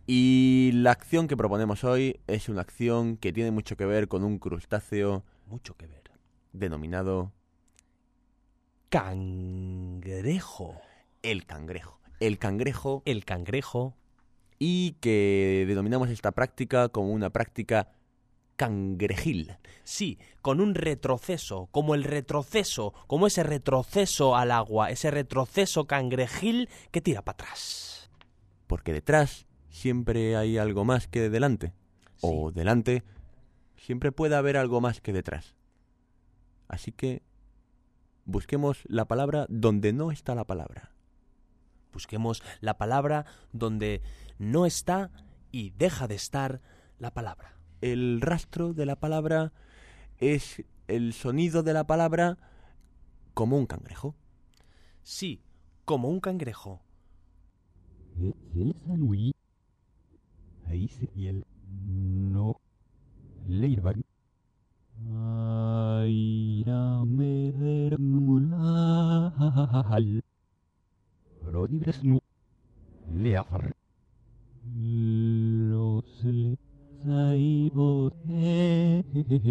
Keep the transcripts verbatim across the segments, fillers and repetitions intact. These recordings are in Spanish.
Y la acción que proponemos hoy es una acción que tiene mucho que ver con un crustáceo Mucho que ver. denominado Cangrejo. el cangrejo. El cangrejo El cangrejo. y que denominamos esta práctica como una práctica cangrejil. Sí, con un retroceso, como el retroceso, como ese retroceso al agua, ese retroceso cangrejil que tira para atrás. Porque detrás siempre hay algo más que delante. Sí. O delante siempre puede haber algo más que detrás. Así que busquemos la palabra donde no está la palabra. Busquemos la palabra donde no está y deja de estar la palabra. El rastro de la palabra es el sonido de la palabra como un cangrejo. Sí, como un cangrejo. No. Leirbag. Airamedermulal. Rodibresnu. Leafar. Los Saibote.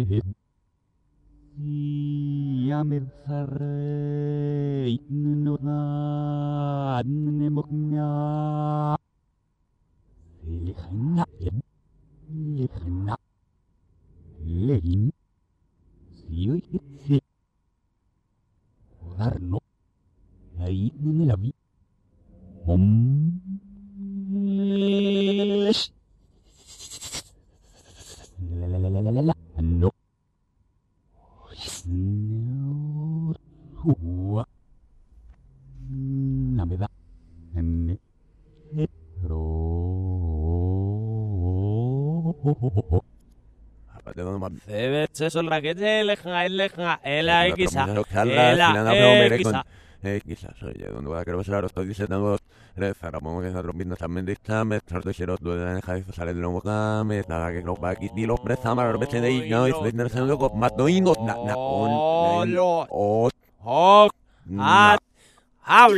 Yamedsarei. Noda. Nemokna. Lejna. Lejna. Lein. Si Darno. Ahí en la vi. Om. La la la la la la la. No. No. Hua. Nameda. Ne. Ro. Evet, son raquete, leja, leja, ela, equisa, ela, equisa. Quizás, oye, donde va a querer pasar, estoy diciendo, rezar, como que está rompiendo también de esta, me estás de ser de la deja de sale de la boca, me está que no va aquí, y los prezamos, los veces de ahí, no, y se les nerfea luego, más no ingo, na, na, on, o, Hok, na, at, haul.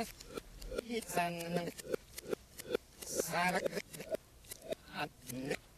It's